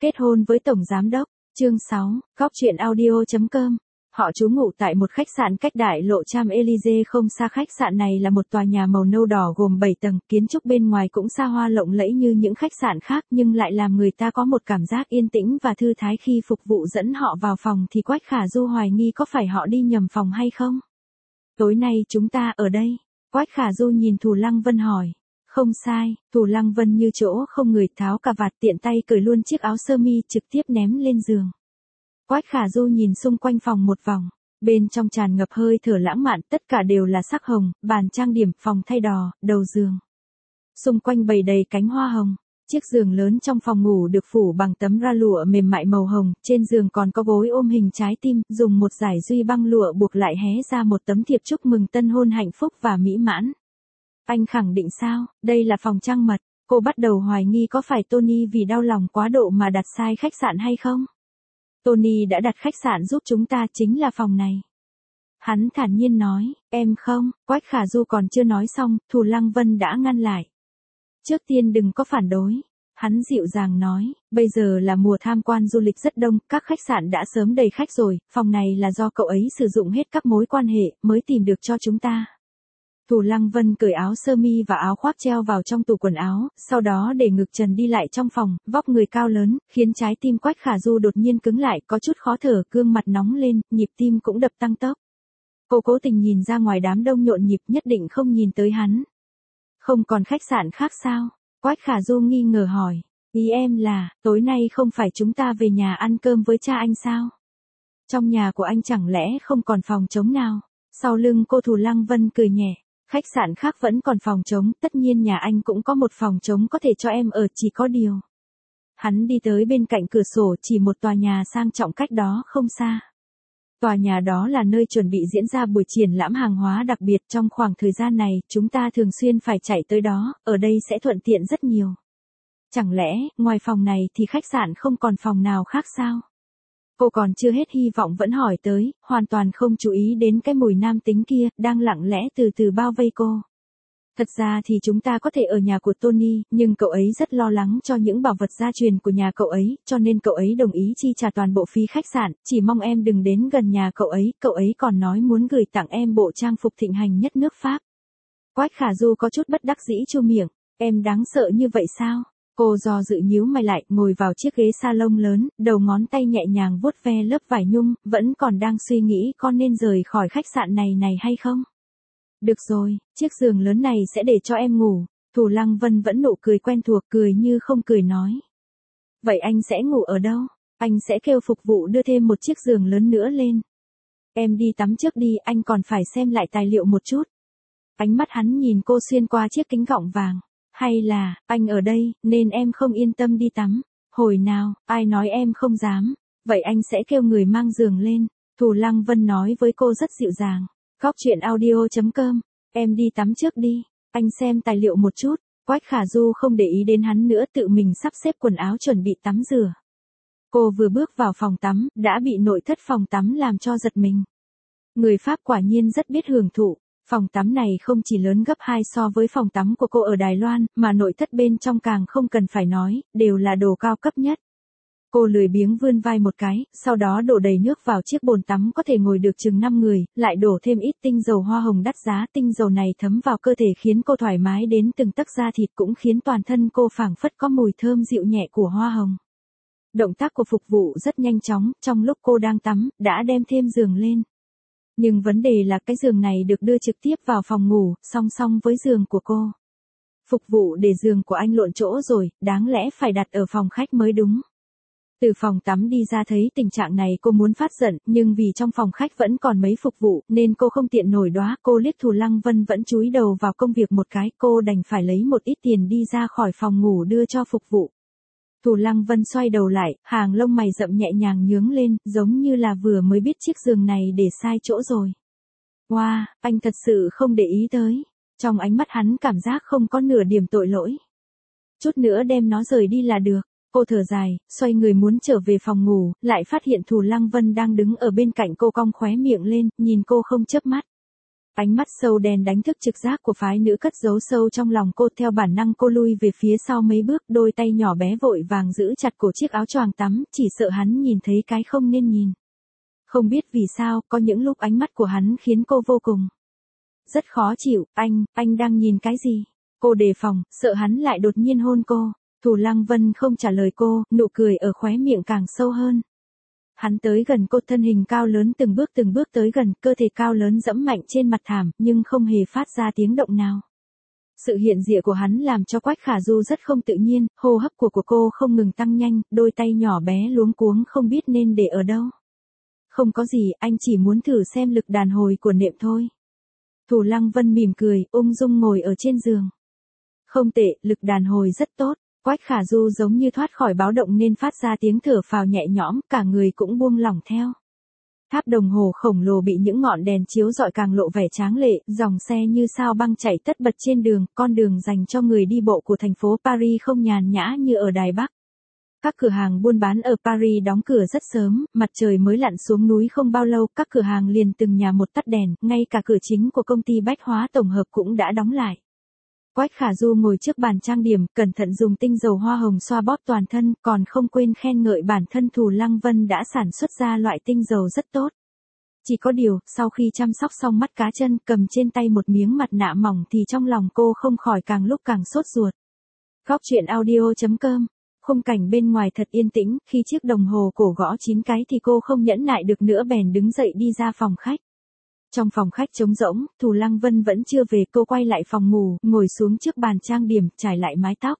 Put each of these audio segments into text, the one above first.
Kết hôn với Tổng Giám Đốc, chương 6, Góc Chuyện Audio.com. Họ trú ngụ tại một khách sạn cách đại lộ Champs-Élysées không xa. Khách sạn này là một tòa nhà màu nâu đỏ gồm 7 tầng, kiến trúc bên ngoài cũng xa hoa lộng lẫy như những khách sạn khác nhưng lại làm người ta có một cảm giác yên tĩnh và thư thái khi phục vụ dẫn họ vào phòng thì Quách Khả Du hoài nghi có phải họ đi nhầm phòng hay không. Tối nay chúng ta ở đây. Quách Khả Du nhìn Thù Lăng Vân hỏi. Không sai, Thù Lăng Vân như chỗ không người tháo cà vạt tiện tay cởi luôn chiếc áo sơ mi trực tiếp ném lên giường. Quách Khả Du nhìn xung quanh phòng một vòng, bên trong tràn ngập hơi thở lãng mạn, tất cả đều là sắc hồng, bàn trang điểm, phòng thay đỏ, đầu giường. Xung quanh bày đầy cánh hoa hồng, chiếc giường lớn trong phòng ngủ được phủ bằng tấm ra lụa mềm mại màu hồng, trên giường còn có gối ôm hình trái tim, dùng một dải duy băng lụa buộc lại hé ra một tấm thiệp chúc mừng tân hôn hạnh phúc và mỹ mãn. Anh khẳng định sao, đây là phòng trăng mật, cô bắt đầu hoài nghi có phải Tony vì đau lòng quá độ mà đặt sai khách sạn hay không? Tony đã đặt khách sạn giúp chúng ta, chính là phòng này. Hắn thản nhiên nói, em không. Quách Khả Du còn chưa nói xong, Thù Lăng Vân đã ngăn lại. Trước tiên đừng có phản đối. Hắn dịu dàng nói, bây giờ là mùa tham quan du lịch rất đông, các khách sạn đã sớm đầy khách rồi, phòng này là do cậu ấy sử dụng hết các mối quan hệ, mới tìm được cho chúng ta. Thù Lăng Vân cởi áo sơ mi và áo khoác treo vào trong tủ quần áo, sau đó để ngực trần đi lại trong phòng, vóc người cao lớn, khiến trái tim Quách Khả Du đột nhiên cứng lại, có chút khó thở, gương mặt nóng lên, nhịp tim cũng đập tăng tốc. Cô cố tình nhìn ra ngoài đám đông nhộn nhịp, nhất định không nhìn tới hắn. Không còn khách sạn khác sao? Quách Khả Du nghi ngờ hỏi. Ý em là, tối nay không phải chúng ta về nhà ăn cơm với cha anh sao? Trong nhà của anh chẳng lẽ không còn phòng trống nào? Sau lưng cô Thù Lăng Vân cười nhẹ. Khách sạn khác vẫn còn phòng trống, tất nhiên nhà anh cũng có một phòng trống có thể cho em ở, chỉ có điều. Hắn đi tới bên cạnh cửa sổ, chỉ một tòa nhà sang trọng cách đó không xa. Tòa nhà đó là nơi chuẩn bị diễn ra buổi triển lãm hàng hóa đặc biệt, trong khoảng thời gian này, chúng ta thường xuyên phải chạy tới đó, ở đây sẽ thuận tiện rất nhiều. Chẳng lẽ, ngoài phòng này thì khách sạn không còn phòng nào khác sao? Cô còn chưa hết hy vọng vẫn hỏi tới, hoàn toàn không chú ý đến cái mùi nam tính kia, đang lặng lẽ từ từ bao vây cô. Thật ra thì chúng ta có thể ở nhà của Tony, nhưng cậu ấy rất lo lắng cho những bảo vật gia truyền của nhà cậu ấy, cho nên cậu ấy đồng ý chi trả toàn bộ phí khách sạn, chỉ mong em đừng đến gần nhà cậu ấy còn nói muốn gửi tặng em bộ trang phục thịnh hành nhất nước Pháp. Quách Khả Du có chút bất đắc dĩ chu miệng, em đáng sợ như vậy sao? Cô do dự nhíu mày lại, ngồi vào chiếc ghế salon lớn, đầu ngón tay nhẹ nhàng vuốt ve lớp vải nhung, vẫn còn đang suy nghĩ có nên rời khỏi khách sạn này hay không. Được rồi, chiếc giường lớn này sẽ để cho em ngủ. Thù Lăng Vân vẫn nụ cười quen thuộc, cười như không cười nói. Vậy anh sẽ ngủ ở đâu? Anh sẽ kêu phục vụ đưa thêm một chiếc giường lớn nữa lên. Em đi tắm trước đi, anh còn phải xem lại tài liệu một chút. Ánh mắt hắn nhìn cô xuyên qua chiếc kính gọng vàng. Hay là, anh ở đây, nên em không yên tâm đi tắm. Hồi nào, ai nói em không dám. Vậy anh sẽ kêu người mang giường lên. Thù Lăng Vân nói với cô rất dịu dàng. Góc Chuyện Audio.com. Em đi tắm trước đi. Anh xem tài liệu một chút. Quách Khả Du không để ý đến hắn nữa, tự mình sắp xếp quần áo chuẩn bị tắm rửa. Cô vừa bước vào phòng tắm, đã bị nội thất phòng tắm làm cho giật mình. Người Pháp quả nhiên rất biết hưởng thụ. Phòng tắm này không chỉ lớn gấp 2 so với phòng tắm của cô ở Đài Loan, mà nội thất bên trong càng không cần phải nói, đều là đồ cao cấp nhất. Cô lười biếng vươn vai một cái, sau đó đổ đầy nước vào chiếc bồn tắm có thể ngồi được chừng 5 người, lại đổ thêm ít tinh dầu hoa hồng đắt giá. Tinh dầu này thấm vào cơ thể khiến cô thoải mái đến từng tấc da thịt, cũng khiến toàn thân cô phảng phất có mùi thơm dịu nhẹ của hoa hồng. Động tác của phục vụ rất nhanh chóng, trong lúc cô đang tắm, đã đem thêm giường lên. Nhưng vấn đề là cái giường này được đưa trực tiếp vào phòng ngủ, song song với giường của cô. Phục vụ để giường của anh lộn chỗ rồi, đáng lẽ phải đặt ở phòng khách mới đúng. Từ phòng tắm đi ra thấy tình trạng này cô muốn phát giận, nhưng vì trong phòng khách vẫn còn mấy phục vụ, nên cô không tiện nổi đoá. Cô liếc Thù Lăng Vân vẫn chúi đầu vào công việc một cái, cô đành phải lấy một ít tiền đi ra khỏi phòng ngủ đưa cho phục vụ. Thù Lăng Vân xoay đầu lại, hàng lông mày rậm nhẹ nhàng nhướng lên, giống như là vừa mới biết chiếc giường này để sai chỗ rồi. Wow, anh thật sự không để ý tới. Trong ánh mắt hắn cảm giác không có nửa điểm tội lỗi. Chút nữa đem nó rời đi là được. Cô thở dài, xoay người muốn trở về phòng ngủ, lại phát hiện Thù Lăng Vân đang đứng ở bên cạnh cô, cong khóe miệng lên, nhìn cô không chớp mắt. Ánh mắt sâu đen đánh thức trực giác của phái nữ cất giấu sâu trong lòng cô, theo bản năng cô lui về phía sau mấy bước, đôi tay nhỏ bé vội vàng giữ chặt cổ chiếc áo choàng tắm, chỉ sợ hắn nhìn thấy cái không nên nhìn. Không biết vì sao, có những lúc ánh mắt của hắn khiến cô vô cùng rất khó chịu. Anh đang nhìn cái gì? Cô đề phòng, sợ hắn lại đột nhiên hôn cô. Thù Lăng Vân không trả lời cô, nụ cười ở khóe miệng càng sâu hơn. Hắn tới gần cô, thân hình cao lớn từng bước tới gần, cơ thể cao lớn dẫm mạnh trên mặt thảm, nhưng không hề phát ra tiếng động nào. Sự hiện diện của hắn làm cho Quách Khả Du rất không tự nhiên, hô hấp của cô không ngừng tăng nhanh, đôi tay nhỏ bé luống cuống không biết nên để ở đâu. Không có gì, anh chỉ muốn thử xem lực đàn hồi của nệm thôi. Thù Lăng Vân mỉm cười, ung dung ngồi ở trên giường. Không tệ, lực đàn hồi rất tốt. Quách Khả Du giống như thoát khỏi báo động nên phát ra tiếng thở phào nhẹ nhõm, cả người cũng buông lỏng theo. Tháp đồng hồ khổng lồ bị những ngọn đèn chiếu rọi càng lộ vẻ tráng lệ, dòng xe như sao băng chạy tất bật trên đường, con đường dành cho người đi bộ của thành phố Paris không nhàn nhã như ở Đài Bắc. Các cửa hàng buôn bán ở Paris đóng cửa rất sớm, mặt trời mới lặn xuống núi không bao lâu, các cửa hàng liền từng nhà một tắt đèn, ngay cả cửa chính của công ty bách hóa tổng hợp cũng đã đóng lại. Quách Khả Du ngồi trước bàn trang điểm, cẩn thận dùng tinh dầu hoa hồng xoa bóp toàn thân, còn không quên khen ngợi bản thân Thù Lăng Vân đã sản xuất ra loại tinh dầu rất tốt. Chỉ có điều, sau khi chăm sóc xong mắt cá chân, cầm trên tay một miếng mặt nạ mỏng thì trong lòng cô không khỏi càng lúc càng sốt ruột. Góc truyện audio.com. Khung cảnh bên ngoài thật yên tĩnh, khi chiếc đồng hồ cổ gõ 9 cái thì cô không nhẫn nại được nữa bèn đứng dậy đi ra phòng khách. Trong phòng khách trống rỗng, Thù Lăng Vân vẫn chưa về, cô quay lại phòng ngủ, ngồi xuống trước bàn trang điểm, trải lại mái tóc.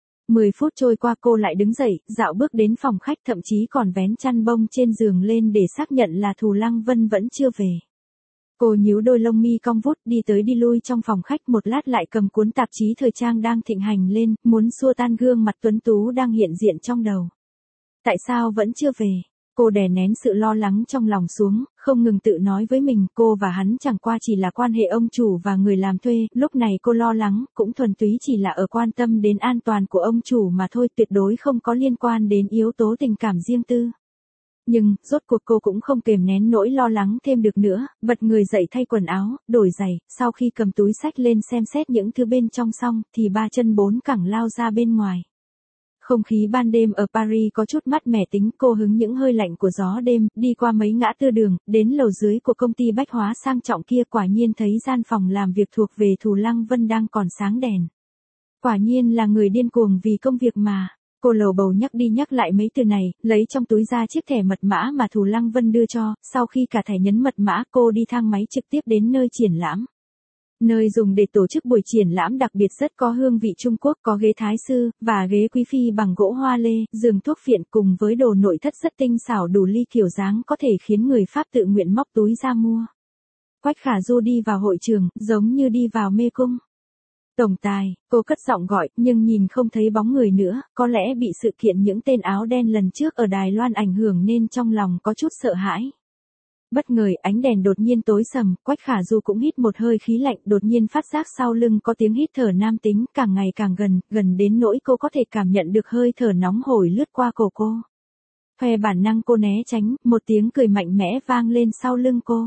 10 phút trôi qua cô lại đứng dậy, dạo bước đến phòng khách, thậm chí còn vén chăn bông trên giường lên để xác nhận là Thù Lăng Vân vẫn chưa về. Cô nhíu đôi lông mi cong vút, đi tới đi lui trong phòng khách, một lát lại cầm cuốn tạp chí thời trang đang thịnh hành lên, muốn xua tan gương mặt tuấn tú đang hiện diện trong đầu. Tại sao vẫn chưa về? Cô đè nén sự lo lắng trong lòng xuống, không ngừng tự nói với mình, cô và hắn chẳng qua chỉ là quan hệ ông chủ và người làm thuê, lúc này cô lo lắng, cũng thuần túy chỉ là ở quan tâm đến an toàn của ông chủ mà thôi, tuyệt đối không có liên quan đến yếu tố tình cảm riêng tư. Nhưng, rốt cuộc cô cũng không kềm nén nỗi lo lắng thêm được nữa, bật người dậy thay quần áo, đổi giày, sau khi cầm túi xách lên xem xét những thứ bên trong xong, thì 3 chân 4 cẳng lao ra bên ngoài. Không khí ban đêm ở Paris có chút mát mẻ, tính cô hứng những hơi lạnh của gió đêm, đi qua mấy ngã tư đường, đến lầu dưới của công ty bách hóa sang trọng kia, quả nhiên thấy gian phòng làm việc thuộc về Thù Lăng Vân đang còn sáng đèn. Quả nhiên là người điên cuồng vì công việc mà. Cô lầu bầu nhắc đi nhắc lại mấy từ này, lấy trong túi ra chiếc thẻ mật mã mà Thù Lăng Vân đưa cho, sau khi cả thẻ nhấn mật mã cô đi thang máy trực tiếp đến nơi triển lãm. Nơi dùng để tổ chức buổi triển lãm đặc biệt rất có hương vị Trung Quốc, có ghế thái sư, và ghế quý phi bằng gỗ hoa lê, giường thuốc phiện cùng với đồ nội thất rất tinh xảo đủ ly kiểu dáng có thể khiến người Pháp tự nguyện móc túi ra mua. Quách Khả Du đi vào hội trường, giống như đi vào mê cung. Tổng tài, cô cất giọng gọi, nhưng nhìn không thấy bóng người nữa, có lẽ bị sự kiện những tên áo đen lần trước ở Đài Loan ảnh hưởng nên trong lòng có chút sợ hãi. Bất ngờ ánh đèn đột nhiên tối sầm, Quách Khả Du cũng hít một hơi khí lạnh, đột nhiên phát giác sau lưng có tiếng hít thở nam tính, càng ngày càng gần, gần đến nỗi cô có thể cảm nhận được hơi thở nóng hổi lướt qua cổ cô. Theo bản năng cô né tránh, một tiếng cười mạnh mẽ vang lên sau lưng cô.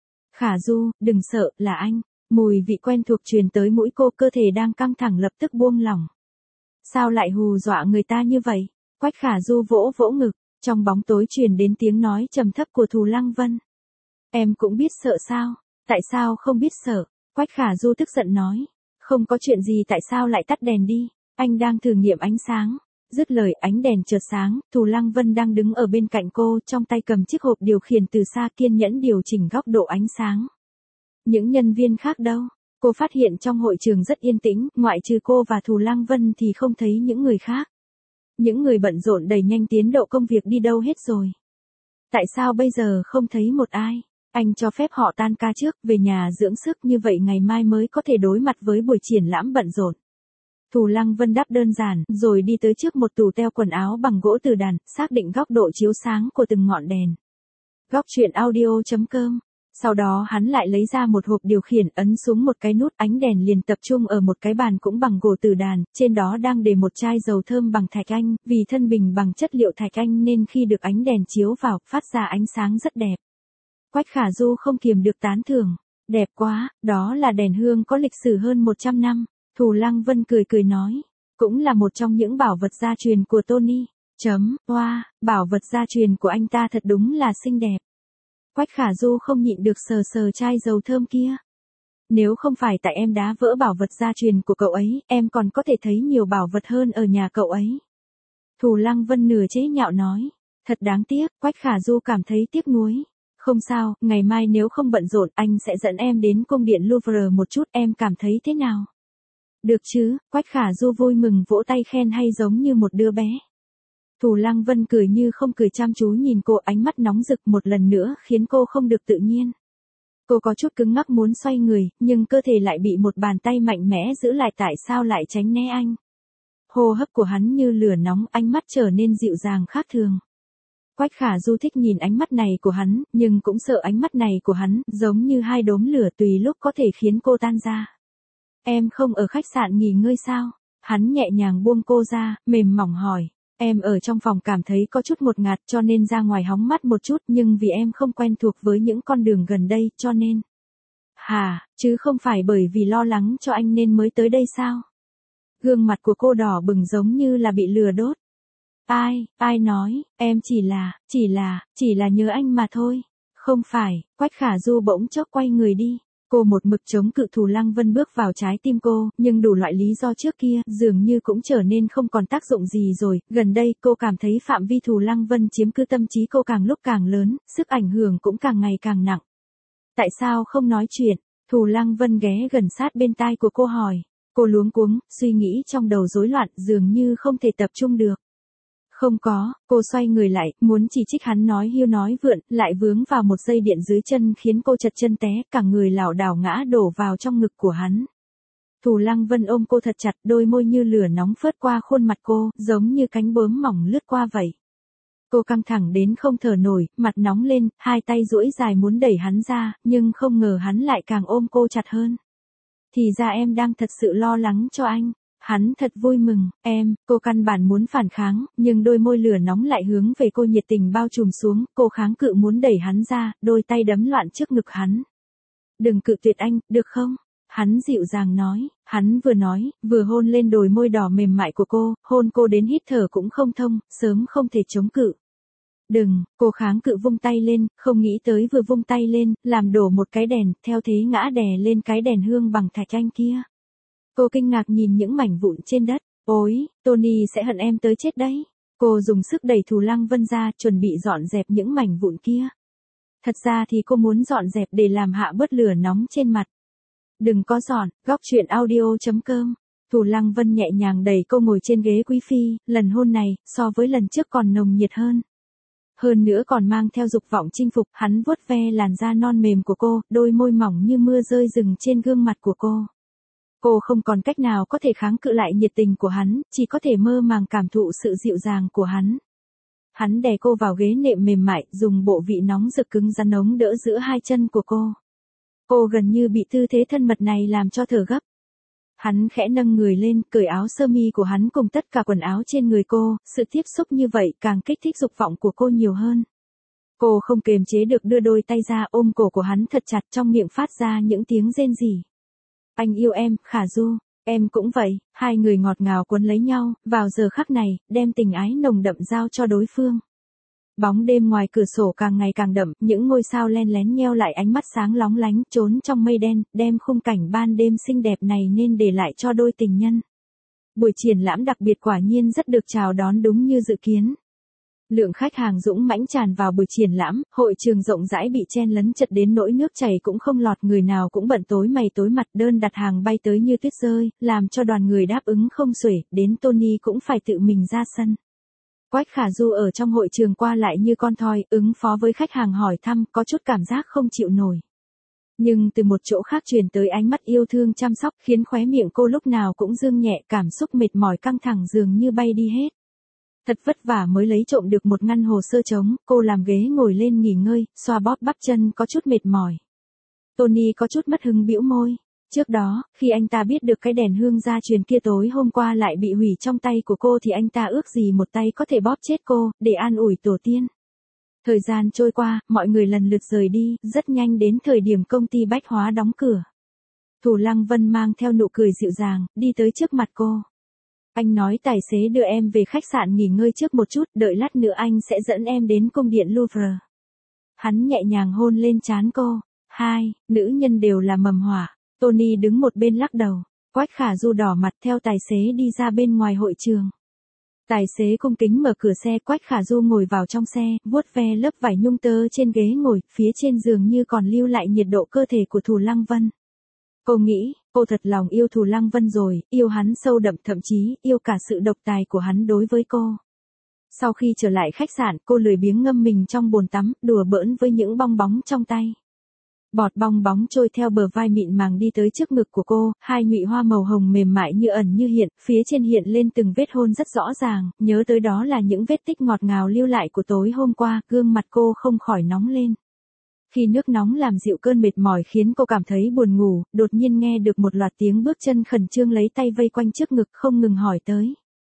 Khả Du, đừng sợ, là anh. Mùi vị quen thuộc truyền tới mũi cô, cơ thể đang căng thẳng lập tức buông lỏng. Sao lại hù dọa người ta như vậy? Quách Khả Du vỗ vỗ ngực, trong bóng tối truyền đến tiếng nói trầm thấp của Thù Lăng Vân. Em cũng biết sợ sao? Tại sao không biết sợ? Quách Khả Du tức giận nói. Không có chuyện gì, tại sao lại tắt đèn đi? Anh đang thử nghiệm ánh sáng. Dứt lời ánh đèn chợt sáng, Thù Lăng Vân đang đứng ở bên cạnh cô, trong tay cầm chiếc hộp điều khiển từ xa, kiên nhẫn điều chỉnh góc độ ánh sáng. Những nhân viên khác đâu? Cô phát hiện trong hội trường rất yên tĩnh, ngoại trừ cô và Thù Lăng Vân thì không thấy những người khác. Những người bận rộn đẩy nhanh tiến độ công việc đi đâu hết rồi? Tại sao bây giờ không thấy một ai? Anh cho phép họ tan ca trước, về nhà dưỡng sức, như vậy ngày mai mới có thể đối mặt với buổi triển lãm bận rộn. Thù Lăng Vân đáp đơn giản, rồi đi tới trước một tủ treo quần áo bằng gỗ từ đàn, xác định góc độ chiếu sáng của từng ngọn đèn. Góc truyện audio.com. Sau đó hắn lại lấy ra một hộp điều khiển, ấn xuống một cái nút, ánh đèn liền tập trung ở một cái bàn cũng bằng gỗ từ đàn, trên đó đang để một chai dầu thơm bằng thạch anh, vì thân bình bằng chất liệu thạch anh nên khi được ánh đèn chiếu vào, phát ra ánh sáng rất đẹp. Quách Khả Du không kiềm được tán thưởng. Đẹp quá, đó là đèn hương có lịch sử hơn 100 năm. Thù Lăng Vân cười cười nói. Cũng là một trong những bảo vật gia truyền của Tony. Wow, bảo vật gia truyền của anh ta thật đúng là xinh đẹp. Quách Khả Du không nhịn được sờ sờ chai dầu thơm kia. Nếu không phải tại em đá vỡ bảo vật gia truyền của cậu ấy, em còn có thể thấy nhiều bảo vật hơn ở nhà cậu ấy. Thù Lăng Vân nửa chế nhạo nói. Thật đáng tiếc, Quách Khả Du cảm thấy tiếc nuối. Không sao, ngày mai nếu không bận rộn anh sẽ dẫn em đến cung điện Louvre một chút, em cảm thấy thế nào? Được chứ, Quách Khả Du vui mừng vỗ tay khen hay giống như một đứa bé. Thù Lăng Vân cười như không cười chăm chú nhìn cô, ánh mắt nóng rực một lần nữa khiến cô không được tự nhiên. Cô có chút cứng ngắc muốn xoay người, nhưng cơ thể lại bị một bàn tay mạnh mẽ giữ lại, tại sao lại tránh né anh? Hô hấp của hắn như lửa nóng, ánh mắt trở nên dịu dàng khác thường. Quách Khả Du thích nhìn ánh mắt này của hắn, nhưng cũng sợ ánh mắt này của hắn, giống như hai đốm lửa tùy lúc có thể khiến cô tan ra. Em không ở khách sạn nghỉ ngơi sao? Hắn nhẹ nhàng buông cô ra, mềm mỏng hỏi. Em ở trong phòng cảm thấy có chút ngột ngạt cho nên ra ngoài hóng mát một chút, nhưng vì em không quen thuộc với những con đường gần đây cho nên. Chứ không phải bởi vì lo lắng cho anh nên mới tới đây sao? Gương mặt của cô đỏ bừng giống như là bị lửa đốt. Ai nói, em chỉ là nhớ anh mà thôi. Không phải, Quách Khả Du bỗng chốc quay người đi. Cô một mực chống cự Thù Lăng Vân bước vào trái tim cô, nhưng đủ loại lý do trước kia dường như cũng trở nên không còn tác dụng gì rồi. Gần đây cô cảm thấy phạm vi Thù Lăng Vân chiếm cứ tâm trí cô càng lúc càng lớn, sức ảnh hưởng cũng càng ngày càng nặng. Tại sao không nói chuyện? Thù Lăng Vân ghé gần sát bên tai của cô hỏi. Cô luống cuống, suy nghĩ trong đầu rối loạn, dường như không thể tập trung được. Không có, cô xoay người lại, muốn chỉ trích hắn nói hiu nói vượn, lại vướng vào một dây điện dưới chân khiến cô chật chân té, cả người lảo đảo ngã đổ vào trong ngực của hắn. Thù Lăng Vân ôm cô thật chặt, đôi môi như lửa nóng phớt qua khuôn mặt cô, giống như cánh bướm mỏng lướt qua vậy. Cô căng thẳng đến không thở nổi, mặt nóng lên, hai tay duỗi dài muốn đẩy hắn ra, nhưng không ngờ hắn lại càng ôm cô chặt hơn. Thì ra em đang thật sự lo lắng cho anh. Hắn thật vui mừng, cô căn bản muốn phản kháng, nhưng đôi môi lửa nóng lại hướng về cô nhiệt tình bao trùm xuống, cô kháng cự muốn đẩy hắn ra, đôi tay đấm loạn trước ngực hắn. Đừng cự tuyệt anh, được không? Hắn dịu dàng nói, hắn vừa nói, vừa hôn lên đôi môi đỏ mềm mại của cô, hôn cô đến hít thở cũng không thông, sớm không thể chống cự. Đừng, cô kháng cự vung tay lên, không nghĩ tới vừa vung tay lên, làm đổ một cái đèn, theo thế ngã đè lên cái đèn hương bằng thạch anh kia. Cô kinh ngạc nhìn những mảnh vụn trên đất. Ôi, Tony sẽ hận em tới chết đấy. Cô dùng sức đẩy Thù Lăng Vân ra, chuẩn bị dọn dẹp những mảnh vụn kia. Thật ra thì cô muốn dọn dẹp để làm hạ bớt lửa nóng trên mặt. Đừng có dọn, góc chuyện audio.com. Thù Lăng Vân nhẹ nhàng đẩy cô ngồi trên ghế quý phi, lần hôn này, so với lần trước còn nồng nhiệt hơn. Hơn nữa còn mang theo dục vọng chinh phục, hắn vuốt ve làn da non mềm của cô, đôi môi mỏng như mưa rơi rừng trên gương mặt của cô. Cô không còn cách nào có thể kháng cự lại nhiệt tình của hắn, chỉ có thể mơ màng cảm thụ sự dịu dàng của hắn. Hắn đè cô vào ghế nệm mềm mại, dùng bộ vị nóng rực cứng rắn ống đỡ giữa hai chân của cô. Cô gần như bị tư thế thân mật này làm cho thở gấp. Hắn khẽ nâng người lên, cởi áo sơ mi của hắn cùng tất cả quần áo trên người cô, sự tiếp xúc như vậy càng kích thích dục vọng của cô nhiều hơn. Cô không kềm chế được đưa đôi tay ra ôm cổ của hắn thật chặt, trong miệng phát ra những tiếng rên rỉ. Anh yêu em, Khả Du, em cũng vậy, hai người ngọt ngào quấn lấy nhau, vào giờ khắc này, đem tình ái nồng đậm giao cho đối phương. Bóng đêm ngoài cửa sổ càng ngày càng đậm, những ngôi sao len lén nheo lại ánh mắt sáng lóng lánh, trốn trong mây đen, đem khung cảnh ban đêm xinh đẹp này nên để lại cho đôi tình nhân. Buổi triển lãm đặc biệt quả nhiên rất được chào đón đúng như dự kiến. Lượng khách hàng dũng mãnh tràn vào buổi triển lãm, hội trường rộng rãi bị chen lấn chật đến nỗi nước chảy cũng không lọt, người nào cũng bận tối mày tối mặt, đơn đặt hàng bay tới như tuyết rơi, làm cho đoàn người đáp ứng không xuể, đến Tony cũng phải tự mình ra sân. Quách Khả Du ở trong hội trường qua lại như con thoi, ứng phó với khách hàng hỏi thăm, có chút cảm giác không chịu nổi. Nhưng từ một chỗ khác truyền tới ánh mắt yêu thương chăm sóc, khiến khóe miệng cô lúc nào cũng dương nhẹ, cảm xúc mệt mỏi căng thẳng dường như bay đi hết. Thật vất vả mới lấy trộm được một ngăn hồ sơ trống, cô làm ghế ngồi lên nghỉ ngơi, xoa bóp bắp chân có chút mệt mỏi. Tony có chút mất hứng bĩu môi. Trước đó, khi anh ta biết được cái đèn hương gia truyền kia tối hôm qua lại bị hủy trong tay của cô thì anh ta ước gì một tay có thể bóp chết cô, để an ủi tổ tiên. Thời gian trôi qua, mọi người lần lượt rời đi, rất nhanh đến thời điểm công ty bách hóa đóng cửa. Thủ Lăng Vân mang theo nụ cười dịu dàng, đi tới trước mặt cô. Anh nói tài xế đưa em về khách sạn nghỉ ngơi trước một chút, đợi lát nữa anh sẽ dẫn em đến cung điện Louvre. Hắn nhẹ nhàng hôn lên trán cô. Hai, nữ nhân đều là mầm họa. Tony đứng một bên lắc đầu. Quách Khả Du đỏ mặt theo tài xế đi ra bên ngoài hội trường. Tài xế cung kính mở cửa xe, Quách Khả Du ngồi vào trong xe, vuốt ve lớp vải nhung tơ trên ghế ngồi, phía trên giường như còn lưu lại nhiệt độ cơ thể của Thủ Lăng Vân. Cô nghĩ, cô thật lòng yêu Thủ Lăng Vân rồi, yêu hắn sâu đậm, thậm chí yêu cả sự độc tài của hắn đối với cô. Sau khi trở lại khách sạn, cô lười biếng ngâm mình trong bồn tắm, đùa bỡn với những bong bóng trong tay. Bọt bong bóng trôi theo bờ vai mịn màng đi tới trước ngực của cô, hai nhụy hoa màu hồng mềm mại như ẩn như hiện, phía trên hiện lên từng vết hôn rất rõ ràng, nhớ tới đó là những vết tích ngọt ngào lưu lại của tối hôm qua, gương mặt cô không khỏi nóng lên. Khi nước nóng làm dịu cơn mệt mỏi khiến cô cảm thấy buồn ngủ, đột nhiên nghe được một loạt tiếng bước chân khẩn trương lấy tay vây quanh trước ngực không ngừng hỏi tới.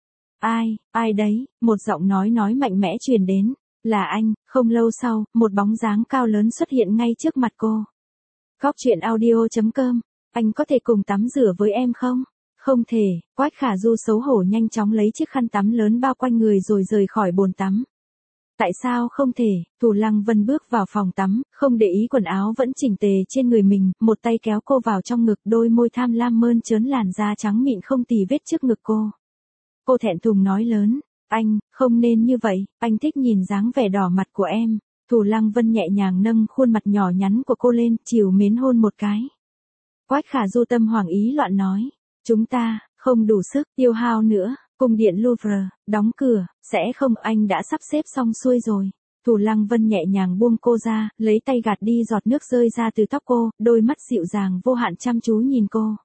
Ai đấy, một giọng nói mạnh mẽ truyền đến, là anh. Không lâu sau, một bóng dáng cao lớn xuất hiện ngay trước mặt cô. Góc truyện audio.com, anh có thể cùng tắm rửa với em không? Không thể, Quách Khả Du xấu hổ nhanh chóng lấy chiếc khăn tắm lớn bao quanh người rồi rời khỏi bồn tắm. Tại sao không thể? Thủ Lăng Vân bước vào phòng tắm, không để ý quần áo vẫn chỉnh tề trên người mình, một tay kéo cô vào trong ngực, đôi môi tham lam mơn trớn làn da trắng mịn không tì vết trước ngực cô. Cô thẹn thùng nói lớn, anh, không nên như vậy, anh thích nhìn dáng vẻ đỏ mặt của em. Thủ Lăng Vân nhẹ nhàng nâng khuôn mặt nhỏ nhắn của cô lên, trìu mến hôn một cái. Quách Khả Du tâm hoàng ý loạn nói, chúng ta, không đủ sức, tiêu hao nữa, cung điện Louvre, đóng cửa, sẽ không, anh đã sắp xếp xong xuôi rồi. Thủ Lăng Vân nhẹ nhàng buông cô ra, lấy tay gạt đi giọt nước rơi ra từ tóc cô, đôi mắt dịu dàng vô hạn chăm chú nhìn cô.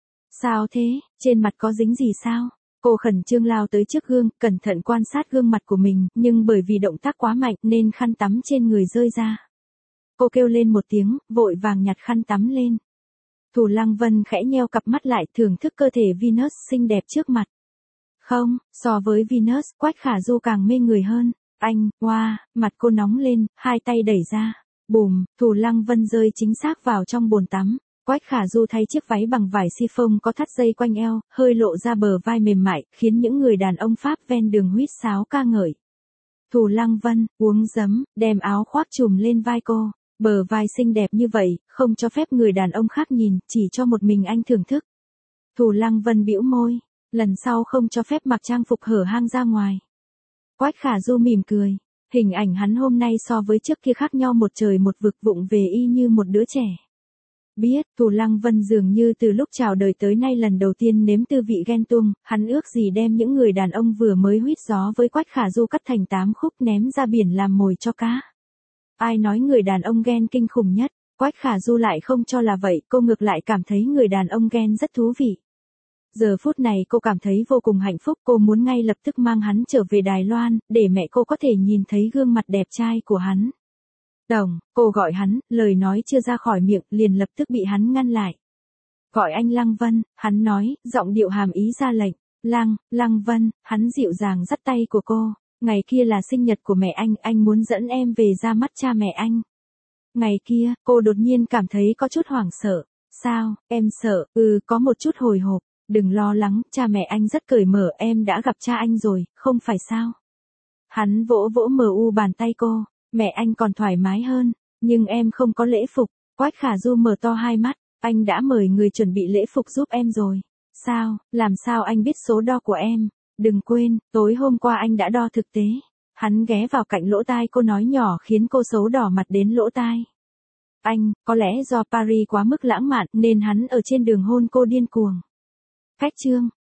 Sao thế, trên mặt có dính gì sao? Cô khẩn trương lao tới trước gương, cẩn thận quan sát gương mặt của mình, nhưng bởi vì động tác quá mạnh nên khăn tắm trên người rơi ra. Cô kêu lên một tiếng, vội vàng nhặt khăn tắm lên. Thủ Lăng Vân khẽ nheo cặp mắt lại, thưởng thức cơ thể Venus xinh đẹp trước mặt. Không, so với Venus, Quách Khả Du càng mê người hơn. Anh, wow, mặt cô nóng lên, hai tay đẩy ra. Bùm, Thủ Lăng Vân rơi chính xác vào trong bồn tắm. Quách Khả Du thay chiếc váy bằng vải chiffon có thắt dây quanh eo, hơi lộ ra bờ vai mềm mại, khiến những người đàn ông Pháp ven đường huýt sáo ca ngợi. Thủ Lăng Vân, uống giấm, đem áo khoác trùm lên vai cô. Bờ vai xinh đẹp như vậy, không cho phép người đàn ông khác nhìn, chỉ cho một mình anh thưởng thức. Thủ Lăng Vân bĩu môi, lần sau không cho phép mặc trang phục hở hang ra ngoài. Quách Khả Du mỉm cười, hình ảnh hắn hôm nay so với trước kia khác nhau một trời một vực, vụng về y như một đứa trẻ. Biết, Thủ Lăng Vân dường như từ lúc chào đời tới nay lần đầu tiên nếm tư vị ghen tuông, hắn ước gì đem những người đàn ông vừa mới huýt gió với Quách Khả Du cắt thành 8 khúc ném ra biển làm mồi cho cá. Ai nói người đàn ông ghen kinh khủng nhất, Quách Khả Du lại không cho là vậy, cô ngược lại cảm thấy người đàn ông ghen rất thú vị. Giờ phút này cô cảm thấy vô cùng hạnh phúc, cô muốn ngay lập tức mang hắn trở về Đài Loan, để mẹ cô có thể nhìn thấy gương mặt đẹp trai của hắn. Tổng, cô gọi hắn, lời nói chưa ra khỏi miệng, liền lập tức bị hắn ngăn lại. Gọi anh Lăng Vân, hắn nói, giọng điệu hàm ý ra lệnh. Lăng Vân, hắn dịu dàng dắt tay của cô. Ngày kia là sinh nhật của mẹ anh muốn dẫn em về ra mắt cha mẹ anh. Ngày kia, cô đột nhiên cảm thấy có chút hoảng sợ. Sao, em sợ? Có một chút hồi hộp. Đừng lo lắng, cha mẹ anh rất cởi mở, em đã gặp cha anh rồi, không phải sao? Hắn vỗ vỗ bàn tay cô. Mẹ anh còn thoải mái hơn, nhưng em không có lễ phục. Quách Khả Du mở to hai mắt, anh đã mời người chuẩn bị lễ phục giúp em rồi. Sao, làm sao anh biết số đo của em? Đừng quên, tối hôm qua anh đã đo thực tế. Hắn ghé vào cạnh lỗ tai cô nói nhỏ khiến cô xấu đỏ mặt đến lỗ tai. Anh, có lẽ do Paris quá mức lãng mạn nên hắn ở trên đường hôn cô điên cuồng. Khách chương.